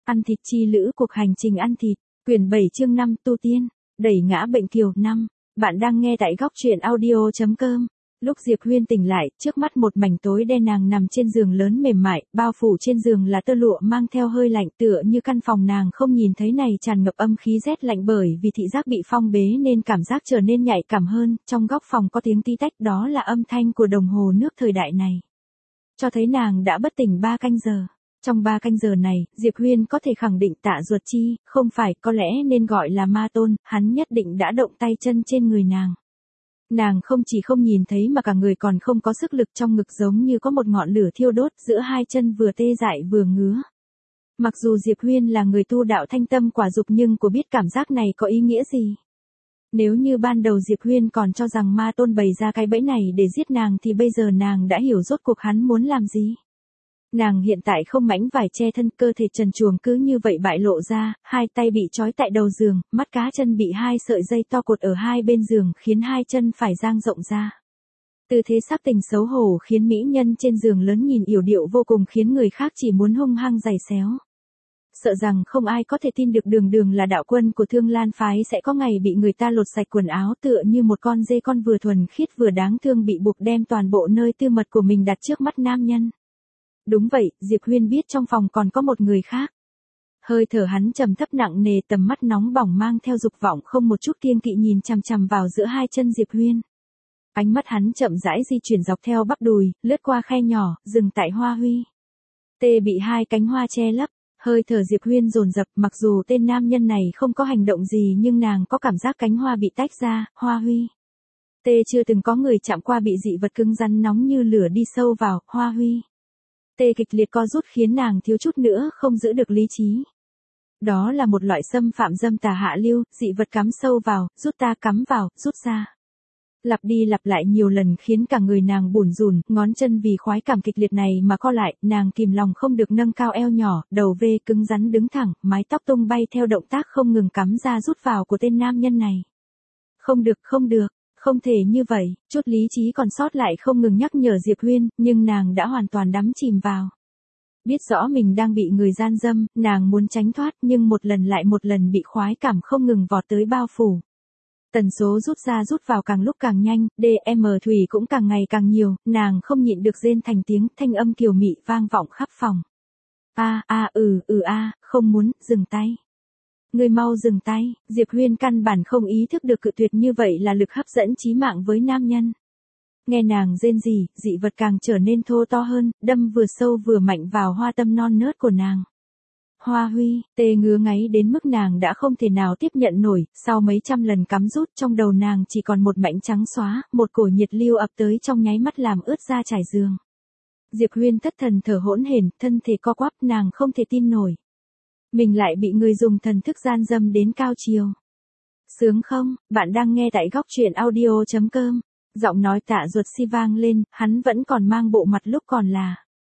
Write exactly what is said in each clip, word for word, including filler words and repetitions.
Ăn thịt chi lữ cuộc hành trình ăn thịt, quyển bảy chương năm tu tiên, đẩy ngã bệnh kiều năm. Bạn đang nghe tại góc truyện audio.com. Lúc Diệp Huyên tỉnh lại, trước mắt một mảnh tối đen, nàng nằm trên giường lớn mềm mại, bao phủ trên giường là tơ lụa mang theo hơi lạnh, tựa như căn phòng nàng không nhìn thấy này tràn ngập âm khí rét lạnh, bởi vì thị giác bị phong bế nên cảm giác trở nên nhạy cảm hơn. Trong góc phòng có tiếng tí tách, đó là âm thanh của đồng hồ nước thời đại này, cho thấy nàng đã bất tỉnh ba canh giờ. Trong ba canh giờ này, Diệp Huyên có thể khẳng định Tạ Duật Chi, không phải, có lẽ nên gọi là ma tôn, hắn nhất định đã động tay chân trên người nàng. Nàng không chỉ không nhìn thấy mà cả người còn không có sức lực, trong ngực giống như có một ngọn lửa thiêu đốt, giữa hai chân vừa tê dại vừa ngứa. Mặc dù Diệp Huyên là người tu đạo thanh tâm quả dục, nhưng cô biết cảm giác này có ý nghĩa gì. Nếu như ban đầu Diệp Huyên còn cho rằng ma tôn bày ra cái bẫy này để giết nàng, thì bây giờ nàng đã hiểu rốt cuộc hắn muốn làm gì. Nàng hiện tại không mảnh vải che thân, cơ thể trần truồng cứ như vậy bại lộ ra, hai tay bị trói tại đầu giường, mắt cá chân bị hai sợi dây to cột ở hai bên giường, khiến hai chân phải dang rộng ra. Tư thế sắc tình xấu hổ khiến mỹ nhân trên giường lớn nhìn yểu điệu vô cùng, khiến người khác chỉ muốn hung hăng giày xéo. Sợ rằng không ai có thể tin được Đường Đường là đạo quân của Thương Lan phái sẽ có ngày bị người ta lột sạch quần áo, tựa như một con dê con vừa thuần khiết vừa đáng thương bị buộc đem toàn bộ nơi tư mật của mình đặt trước mắt nam nhân. Đúng vậy, Diệp Huyên biết trong phòng còn có một người khác. Hơi thở hắn trầm thấp nặng nề, tầm mắt nóng bỏng mang theo dục vọng không một chút kiêng kỵ nhìn chằm chằm vào giữa hai chân Diệp Huyên. Ánh mắt hắn chậm rãi di chuyển dọc theo bắp đùi, lướt qua khe nhỏ, dừng tại hoa huy. Tê bị hai cánh hoa che lấp, hơi thở Diệp Huyên dồn dập, mặc dù tên nam nhân này không có hành động gì nhưng nàng có cảm giác cánh hoa bị tách ra, hoa huy. Tê chưa từng có người chạm qua bị dị vật cứng rắn nóng như lửa đi sâu vào, hoa huy. Tê kịch liệt co rút khiến nàng thiếu chút nữa không giữ được lý trí. Đó là một loại xâm phạm dâm tà hạ lưu, dị vật cắm sâu vào, rút ta cắm vào, rút ra. Lặp đi lặp lại nhiều lần khiến cả người nàng bủn rủn, ngón chân vì khoái cảm kịch liệt này mà co lại, nàng kìm lòng không được nâng cao eo nhỏ, đầu vê cứng rắn đứng thẳng, mái tóc tung bay theo động tác không ngừng cắm ra rút vào của tên nam nhân này. Không được, không được. Không thể như vậy, chút lý trí còn sót lại không ngừng nhắc nhở Diệp Huyên, nhưng nàng đã hoàn toàn đắm chìm vào. Biết rõ mình đang bị người gian dâm, nàng muốn tránh thoát nhưng một lần lại một lần bị khoái cảm không ngừng vọt tới bao phủ. Tần số rút ra rút vào càng lúc càng nhanh, đê em thủy cũng càng ngày càng nhiều, nàng không nhịn được rên thành tiếng, thanh âm kiều mị vang vọng khắp phòng. A a ừ ừ a, không muốn, dừng tay. Người mau dừng tay, Diệp Huyên căn bản không ý thức được cự tuyệt như vậy là lực hấp dẫn chí mạng với nam nhân. Nghe nàng rên rỉ, dị vật càng trở nên thô to hơn, đâm vừa sâu vừa mạnh vào hoa tâm non nớt của nàng. Hoa huy, tê ngứa ngáy đến mức nàng đã không thể nào tiếp nhận nổi, sau mấy trăm lần cắm rút trong đầu nàng chỉ còn một mảnh trắng xóa, một cổ nhiệt lưu ập tới trong nháy mắt làm ướt da trải giường. Diệp Huyên thất thần thở hỗn hển, thân thể co quắp, nàng không thể tin nổi. Mình lại bị người dùng thần thức gian dâm đến cao chiều. Sướng không? Bạn đang nghe tại góc truyện audio.com. Giọng nói Tạ Duật Si vang lên, hắn vẫn còn mang bộ mặt lúc còn là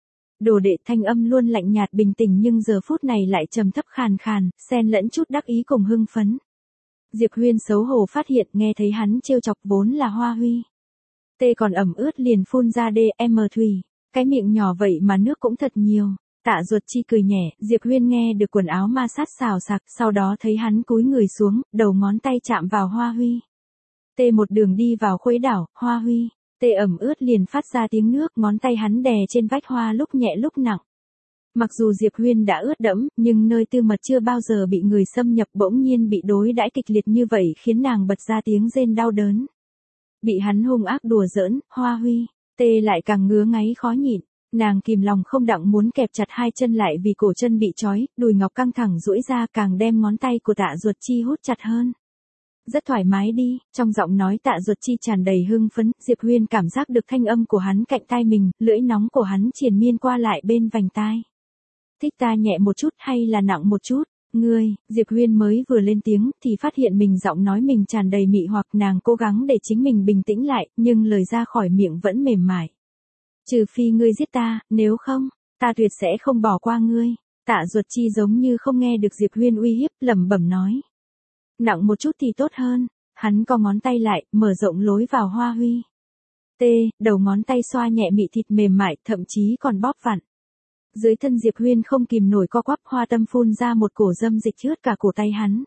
đồ đệ, thanh âm luôn lạnh nhạt bình tĩnh nhưng giờ phút này lại trầm thấp khàn khàn, xen lẫn chút đắc ý cùng hưng phấn. Diệp Huyên xấu hổ phát hiện nghe thấy hắn trêu chọc vốn là hoa huy. Tê còn ẩm ướt liền phun ra đê em thủy, cái miệng nhỏ vậy mà nước cũng thật nhiều. Tạ Duật Chi cười nhẹ, Diệp Huyên nghe được quần áo ma sát xào xạc, sau đó thấy hắn cúi người xuống, đầu ngón tay chạm vào hoa huy. Tê một đường đi vào khuấy đảo, hoa huy. Tê ẩm ướt liền phát ra tiếng nước, ngón tay hắn đè trên vách hoa lúc nhẹ lúc nặng. Mặc dù Diệp Huyên đã ướt đẫm, nhưng nơi tư mật chưa bao giờ bị người xâm nhập bỗng nhiên bị đối đãi kịch liệt như vậy khiến nàng bật ra tiếng rên đau đớn. Bị hắn hung ác đùa giỡn, hoa huy. Tê lại càng ngứa ngáy khó nhịn. Nàng kìm lòng không đặng muốn kẹp chặt hai chân lại vì cổ chân bị trói, đùi ngọc căng thẳng duỗi ra càng đem ngón tay của Tạ Duật Chi hút chặt hơn. Rất thoải mái đi, trong giọng nói Tạ Duật Chi tràn đầy hưng phấn, Diệp Huyên cảm giác được thanh âm của hắn cạnh tai mình, lưỡi nóng của hắn triền miên qua lại bên vành tai. Thích ta nhẹ một chút hay là nặng một chút? Ngươi, Diệp Huyên mới vừa lên tiếng thì phát hiện mình giọng nói mình tràn đầy mị hoặc, nàng cố gắng để chính mình bình tĩnh lại, nhưng lời ra khỏi miệng vẫn mềm mại. Trừ phi ngươi giết ta, nếu không, ta tuyệt sẽ không bỏ qua ngươi. Tạ Duật Chi giống như không nghe được Diệp Huyên uy hiếp, lẩm bẩm nói. Nặng một chút thì tốt hơn. Hắn co ngón tay lại, mở rộng lối vào hoa huy. T, đầu ngón tay xoa nhẹ mị thịt mềm mại, thậm chí còn bóp vặn. Dưới thân Diệp Huyên không kìm nổi co quắp, hoa tâm phun ra một cổ dâm dịch ướt cả cổ tay hắn.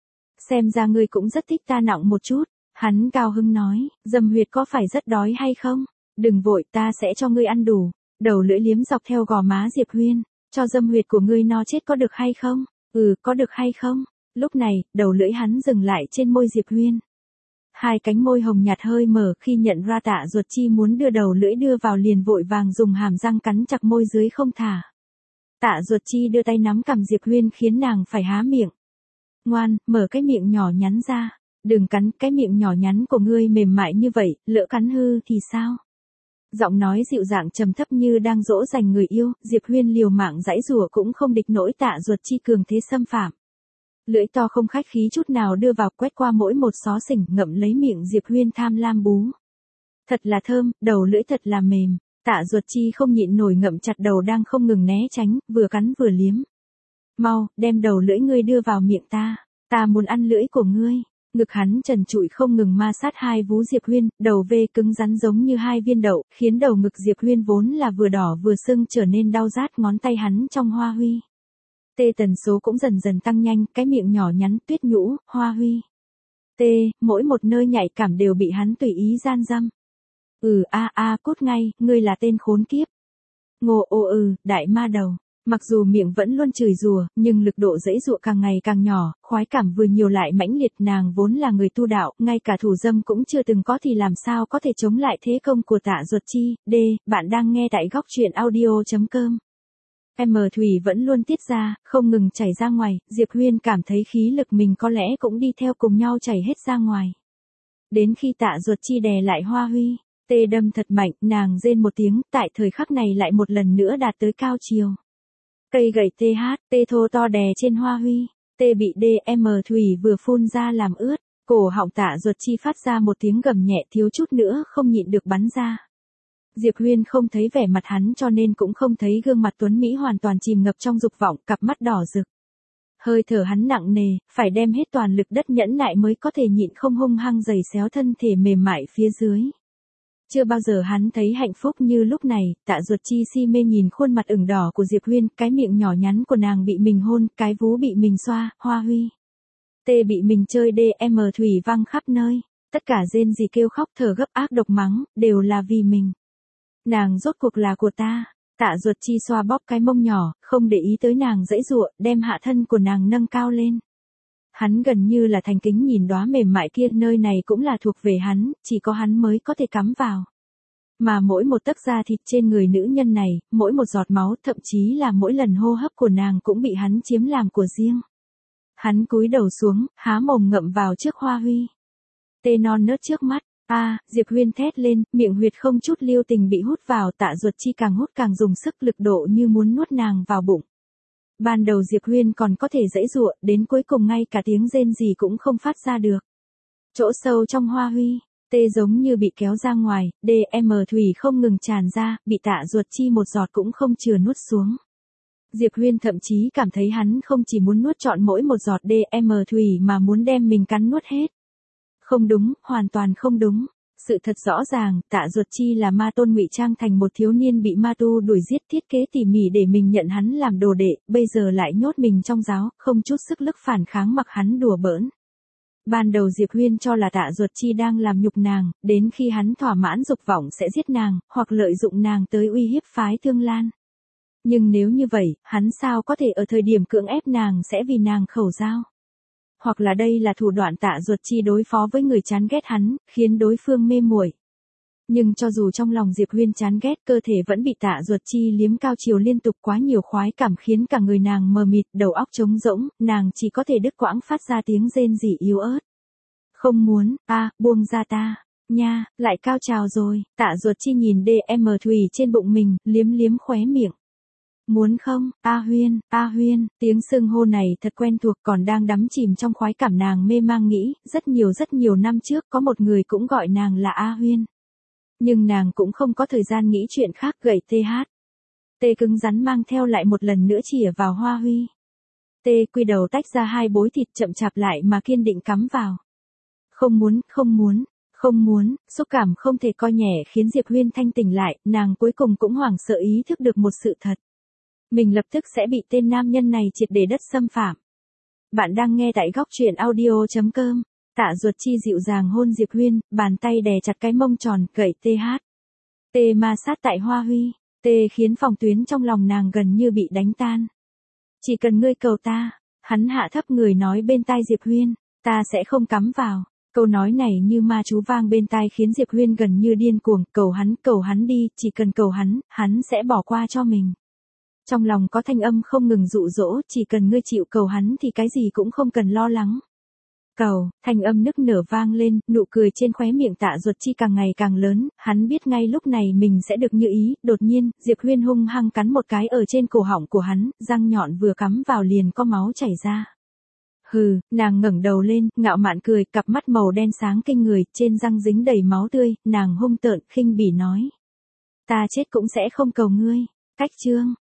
Xem ra ngươi cũng rất thích ta nọng một chút, hắn cao hứng nói, Dâm Huyệt có phải rất đói hay không? Đừng vội, ta sẽ cho ngươi ăn đủ. Đầu lưỡi liếm dọc theo gò má Diệp Huyên, cho dâm huyệt của ngươi no chết có được hay không? Ừ, có được hay không? Lúc này, đầu lưỡi hắn dừng lại trên môi Diệp Huyên. Hai cánh môi hồng nhạt hơi mở, khi nhận ra Tạ Duật Chi muốn đưa đầu lưỡi đưa vào liền vội vàng dùng hàm răng cắn chặt môi dưới không thả. Tạ Duật Chi đưa tay nắm cằm Diệp Huyên khiến nàng phải há miệng. Ngoan, mở cái miệng nhỏ nhắn ra. Đừng cắn, cái miệng nhỏ nhắn của ngươi mềm mại như vậy, lỡ cắn hư thì sao? Giọng nói dịu dàng trầm thấp như đang dỗ dành người yêu, Diệp Huyên liều mạng giãy giụa cũng không địch nổi Tạ Duật Chi cường thế xâm phạm. Lưỡi to không khách khí chút nào đưa vào, quét qua mỗi một xó xỉnh, ngậm lấy miệng Diệp Huyên tham lam bú. Thật là thơm, đầu lưỡi thật là mềm. Tạ Duật Chi không nhịn nổi ngậm chặt đầu đang không ngừng né tránh, vừa cắn vừa liếm. Mau, đem đầu lưỡi ngươi đưa vào miệng ta, ta muốn ăn lưỡi của ngươi. Ngực hắn trần trụi không ngừng ma sát hai vú Diệp Huyên, đầu vê cứng rắn giống như hai viên đậu, khiến đầu ngực Diệp Huyên vốn là vừa đỏ vừa sưng trở nên đau rát, ngón tay hắn trong hoa huy. Tê tần số cũng dần dần tăng nhanh, cái miệng nhỏ nhắn tuyết nhũ, hoa huy. Tê, mỗi một nơi nhạy cảm đều bị hắn tùy ý gian dâm. Ừ a a cút ngay, ngươi là tên khốn kiếp. Ngô ô ừ, đại ma đầu. Mặc dù miệng vẫn luôn chửi rủa, nhưng lực độ giãy giụa càng ngày càng nhỏ, khoái cảm vừa nhiều lại mãnh liệt, nàng vốn là người tu đạo, ngay cả thủ dâm cũng chưa từng có thì làm sao có thể chống lại thế công của Tạ Duật Chi. D, bạn đang nghe tại góc truyện audio.com. M thủy vẫn luôn tiết ra, không ngừng chảy ra ngoài, Diệp Huyên cảm thấy khí lực mình có lẽ cũng đi theo cùng nhau chảy hết ra ngoài. Đến khi Tạ Duật Chi đè lại hoa huy, tê đâm thật mạnh, nàng rên một tiếng, tại thời khắc này lại một lần nữa đạt tới cao chiều. Cây gậy tê hát, tê thô to đè trên hoa huy, tê bị đê em thủy vừa phun ra làm ướt, cổ họng Tạ Duật Chi phát ra một tiếng gầm nhẹ, thiếu chút nữa không nhịn được bắn ra. Diệp Huyên không thấy vẻ mặt hắn cho nên cũng không thấy gương mặt tuấn Mỹ hoàn toàn chìm ngập trong dục vọng, cặp mắt đỏ rực. Hơi thở hắn nặng nề, phải đem hết toàn lực đất nhẫn nại mới có thể nhịn không hung hăng giày xéo thân thể mềm mại phía dưới. Chưa bao giờ hắn thấy hạnh phúc như lúc này, Tạ Duật Chi si mê nhìn khuôn mặt ửng đỏ của Diệp Huyên, cái miệng nhỏ nhắn của nàng bị mình hôn, cái vú bị mình xoa, hoa huy. Tê bị mình chơi đê em thủy văng khắp nơi, tất cả rên rỉ kêu khóc thở gấp ác độc mắng, đều là vì mình. Nàng rốt cuộc là của ta. Tạ Duật Chi xoa bóp cái mông nhỏ, không để ý tới nàng giãy giụa, đem hạ thân của nàng nâng cao lên. Hắn gần như là thành kính nhìn đóa mềm mại kia, nơi này cũng là thuộc về hắn, chỉ có hắn mới có thể cắm vào. Mà mỗi một tấc da thịt trên người nữ nhân này, mỗi một giọt máu, thậm chí là mỗi lần hô hấp của nàng cũng bị hắn chiếm làm của riêng. Hắn cúi đầu xuống, há mồm ngậm vào trước hoa huy. Tê non nớt trước mắt. A, à, Diệp Huyên thét lên, miệng huyệt không chút lưu tình bị hút vào, Tạ Duật Chi càng hút càng dùng sức, lực độ như muốn nuốt nàng vào bụng. Ban đầu Diệp Huyên còn có thể giãy giụa, đến cuối cùng ngay cả tiếng rên gì cũng không phát ra được. Chỗ sâu trong hoa huy, tê giống như bị kéo ra ngoài, đê em thủy không ngừng tràn ra, bị Tạ Duật Chi một giọt cũng không chừa nuốt xuống. Diệp Huyên thậm chí cảm thấy hắn không chỉ muốn nuốt trọn mỗi một giọt đê em thủy mà muốn đem mình cắn nuốt hết. Không đúng, hoàn toàn không đúng. Sự thật rõ ràng, Tạ Duật Chi là ma tôn ngụy trang thành một thiếu niên bị ma tu đuổi giết, thiết kế tỉ mỉ để mình nhận hắn làm đồ đệ, bây giờ lại nhốt mình trong giáo, không chút sức lực phản kháng mặc hắn đùa bỡn. Ban đầu Diệp Huyên cho là Tạ Duật Chi đang làm nhục nàng, đến khi hắn thỏa mãn dục vọng sẽ giết nàng, hoặc lợi dụng nàng tới uy hiếp phái Thương Lan. Nhưng nếu như vậy, hắn sao có thể ở thời điểm cưỡng ép nàng sẽ vì nàng khẩu giao? Hoặc là đây là thủ đoạn Tạ Duật Chi đối phó với người chán ghét hắn, khiến đối phương mê muội. Nhưng cho dù trong lòng Diệp Huyên chán ghét, cơ thể vẫn bị Tạ Duật Chi liếm cao chiều liên tục, quá nhiều khoái cảm khiến cả người nàng mờ mịt, đầu óc trống rỗng, nàng chỉ có thể đứt quãng phát ra tiếng rên rỉ yếu ớt. Không muốn, a, à, buông ra ta, nha, lại cao trào rồi. Tạ Duật Chi nhìn đê em thủy trên bụng mình, liếm liếm khóe miệng. Muốn không, A Huyên, A Huyên, tiếng xưng hô này thật quen thuộc, còn đang đắm chìm trong khoái cảm nàng mê mang nghĩ, rất nhiều rất nhiều năm trước có một người cũng gọi nàng là A Huyên. Nhưng nàng cũng không có thời gian nghĩ chuyện khác, gậy tê hát. Tê cứng rắn mang theo lại một lần nữa chìa vào hoa huy. Tê quy đầu tách ra hai bối thịt chậm chạp lại mà kiên định cắm vào. Không muốn, không muốn, không muốn, xúc cảm không thể coi nhẹ khiến Diệp Huyên thanh tỉnh lại, nàng cuối cùng cũng hoảng sợ ý thức được một sự thật. mình lập tức sẽ bị tên nam nhân này triệt để đất xâm phạm. Bạn đang nghe tại góc truyện audio.com. Tạ Duật Chi dịu dàng hôn Diệp Huyên, bàn tay đè chặt cái mông tròn, gậy tê hát. Tê ma sát tại Hoa Huy, tê khiến phòng tuyến trong lòng nàng gần như bị đánh tan. Chỉ cần ngươi cầu ta, hắn hạ thấp người nói bên tai Diệp Huyên, ta sẽ không cắm vào. Câu nói này như ma chú vang bên tai khiến Diệp Huyên gần như điên cuồng, cầu hắn, cầu hắn đi, chỉ cần cầu hắn, hắn sẽ bỏ qua cho mình. Trong lòng có thanh âm không ngừng dụ dỗ, chỉ cần ngươi chịu cầu hắn thì cái gì cũng không cần lo lắng. Cầu, thanh âm nức nở vang lên, nụ cười trên khóe miệng Tạ Duật Chi càng ngày càng lớn, hắn biết ngay lúc này mình sẽ được như ý, đột nhiên, Diệp Huyên hung hăng cắn một cái ở trên cổ họng của hắn, răng nhọn vừa cắm vào liền có máu chảy ra. Hừ, nàng ngẩng đầu lên, ngạo mạn cười, cặp mắt màu đen sáng kinh người, trên răng dính đầy máu tươi, nàng hung tợn, khinh bỉ nói. Ta chết cũng sẽ không cầu ngươi. Cách chương.